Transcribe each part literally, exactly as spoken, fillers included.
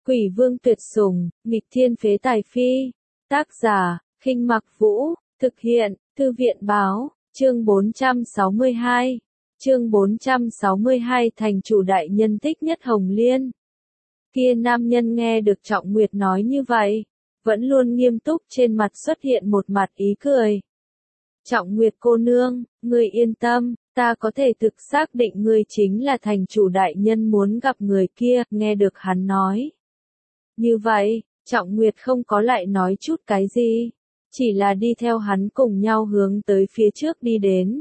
Quỷ vương tuyệt sủng, nghịch thiên phế tài phi. Tác giả, Khinh Mặc Vũ, thực hiện, Thư viện báo, chương bốn trăm sáu mươi hai. Chương bốn trăm sáu mươi hai thành chủ đại nhân thích nhất Hồng Liên. Kia nam nhân nghe được Trọng Nguyệt nói như vậy, vẫn luôn nghiêm túc, trên mặt xuất hiện một mặt ý cười. Trọng Nguyệt cô nương, ngươi yên tâm, ta có thể thực xác định ngươi chính là thành chủ đại nhân muốn gặp người kia, nghe được hắn nói. Như vậy, Trọng Nguyệt không có lại nói chút cái gì, chỉ là đi theo hắn cùng nhau hướng tới phía trước đi đến.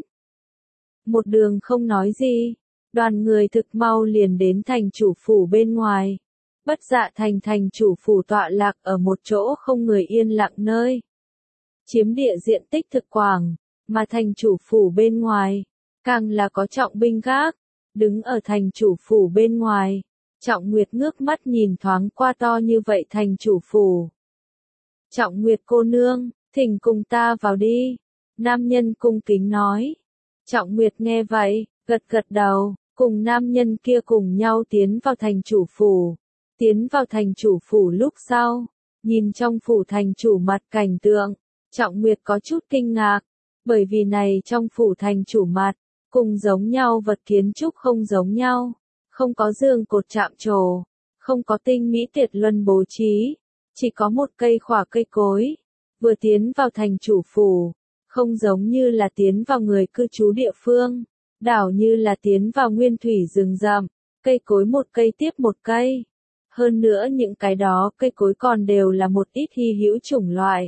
Một đường không nói gì, đoàn người thực mau liền đến thành chủ phủ bên ngoài. Bất Dạ Thành thành chủ phủ tọa lạc ở một chỗ không người yên lặng nơi. Chiếm địa diện tích thực quảng, mà thành chủ phủ bên ngoài, càng là có trọng binh gác, đứng ở thành chủ phủ bên ngoài. Trọng Nguyệt ngước mắt nhìn thoáng qua to như vậy thành chủ phủ. Trọng Nguyệt cô nương, thỉnh cùng ta vào đi. Nam nhân cung kính nói. Trọng Nguyệt nghe vậy, gật gật đầu, cùng nam nhân kia cùng nhau tiến vào thành chủ phủ. Tiến vào thành chủ phủ lúc sau, nhìn trong phủ thành chủ mặt cảnh tượng, Trọng Nguyệt có chút kinh ngạc, bởi vì này trong phủ thành chủ mặt, cùng giống nhau vật kiến trúc không giống nhau, không có giường cột chạm trổ, không có tinh mỹ tuyệt luân bố trí, chỉ có một cây khỏa cây cối. Vừa tiến vào thành chủ phủ, không giống như là tiến vào người cư trú địa phương, đảo như là tiến vào nguyên thủy rừng rậm, cây cối một cây tiếp một cây. Hơn nữa những cái đó cây cối còn đều là một ít hy hữu chủng loại.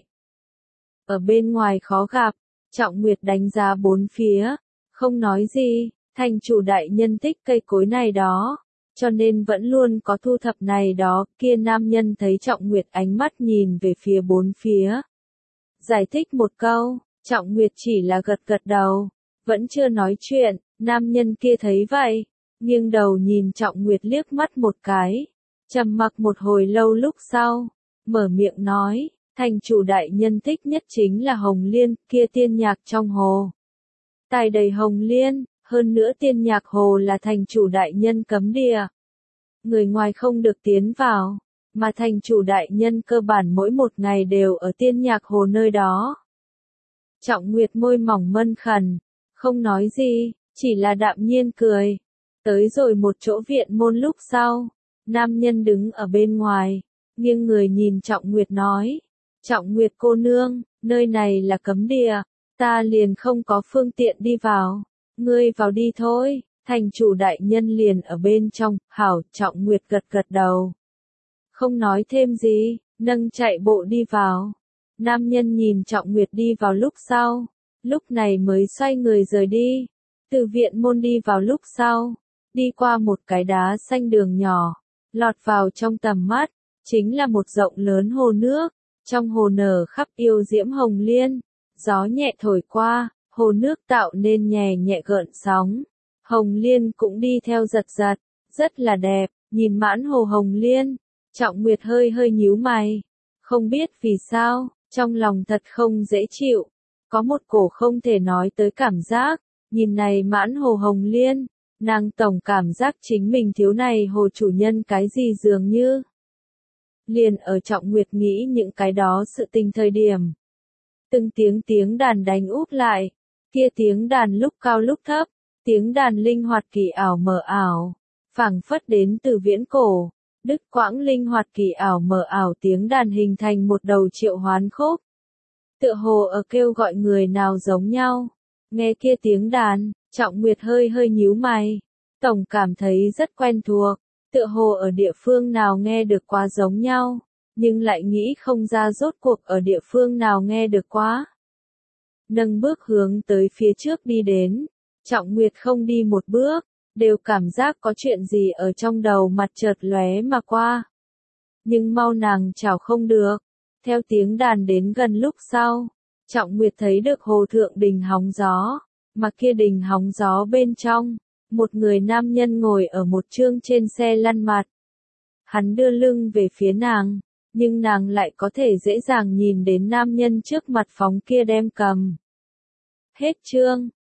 Ở bên ngoài khó gặp, Trọng Nguyệt đánh giá bốn phía, không nói gì, thành chủ đại nhân thích cây cối này đó, cho nên vẫn luôn có thu thập này đó. Kia nam nhân thấy Trọng Nguyệt ánh mắt nhìn về phía bốn phía. Giải thích một câu, Trọng Nguyệt chỉ là gật gật đầu, vẫn chưa nói chuyện. Nam nhân kia thấy vậy, nghiêng đầu nhìn Trọng Nguyệt liếc mắt một cái. Trầm mặc một hồi lâu lúc sau, mở miệng nói, thành chủ đại nhân thích nhất chính là Hồng Liên, kia tiên nhạc trong hồ. Tài đầy Hồng Liên, hơn nữa tiên nhạc hồ là thành chủ đại nhân cấm địa. Người ngoài không được tiến vào, mà thành chủ đại nhân cơ bản mỗi một ngày đều ở tiên nhạc hồ nơi đó. Trọng Nguyệt môi mỏng mân khẩn, không nói gì, chỉ là đạm nhiên cười. Tới rồi một chỗ viện môn lúc sau. Nam nhân đứng ở bên ngoài, nghiêng người nhìn Trọng Nguyệt nói, Trọng Nguyệt cô nương, nơi này là cấm địa, ta liền không có phương tiện đi vào, ngươi vào đi thôi. Thành chủ đại nhân liền ở bên trong. Hảo. Trọng Nguyệt gật gật đầu, không nói thêm gì, nâng chạy bộ đi vào. Nam nhân nhìn Trọng Nguyệt đi vào lúc sau, lúc này mới xoay người rời đi. Từ viện môn đi vào lúc sau, đi qua một cái đá xanh đường nhỏ. Lọt vào trong tầm mắt, chính là một rộng lớn hồ nước, trong hồ nở khắp yêu diễm hồng liên, gió nhẹ thổi qua, hồ nước tạo nên nhẹ nhẹ gợn sóng, hồng liên cũng đi theo giật giật, rất là đẹp. Nhìn mãn hồ hồng liên, Trọng Nguyệt hơi hơi nhíu mày, không biết vì sao, trong lòng thật không dễ chịu, có một cổ không thể nói tới cảm giác, nhìn này mãn hồ hồng liên. Nàng tổng cảm giác chính mình thiếu này hồ chủ nhân cái gì dường như. Liền ở Trọng Nguyệt nghĩ những cái đó sự tình thời điểm. Từng tiếng tiếng đàn đánh úp lại, kia tiếng đàn lúc cao lúc thấp, tiếng đàn linh hoạt kỳ ảo mờ ảo, phảng phất đến từ viễn cổ, đứt quãng linh hoạt kỳ ảo mờ ảo tiếng đàn hình thành một đầu triệu hoán khúc. Tựa hồ ở kêu gọi người nào giống nhau, nghe kia tiếng đàn. Trọng Nguyệt hơi hơi nhíu mày, tổng cảm thấy rất quen thuộc, tựa hồ ở địa phương nào nghe được quá giống nhau, nhưng lại nghĩ không ra rốt cuộc ở địa phương nào nghe được quá. Nâng bước hướng tới phía trước đi đến, Trọng Nguyệt không đi một bước, đều cảm giác có chuyện gì ở trong đầu mặt chợt lóe mà qua. Nhưng mau nàng chảo không được, theo tiếng đàn đến gần lúc sau, Trọng Nguyệt thấy được hồ thượng đình hóng gió. Mà kia đình hóng gió bên trong, một người nam nhân ngồi ở một chương trên xe lăn mặt. Hắn đưa lưng về phía nàng, nhưng nàng lại có thể dễ dàng nhìn đến nam nhân trước mặt phóng kia đem cầm. Hết chương.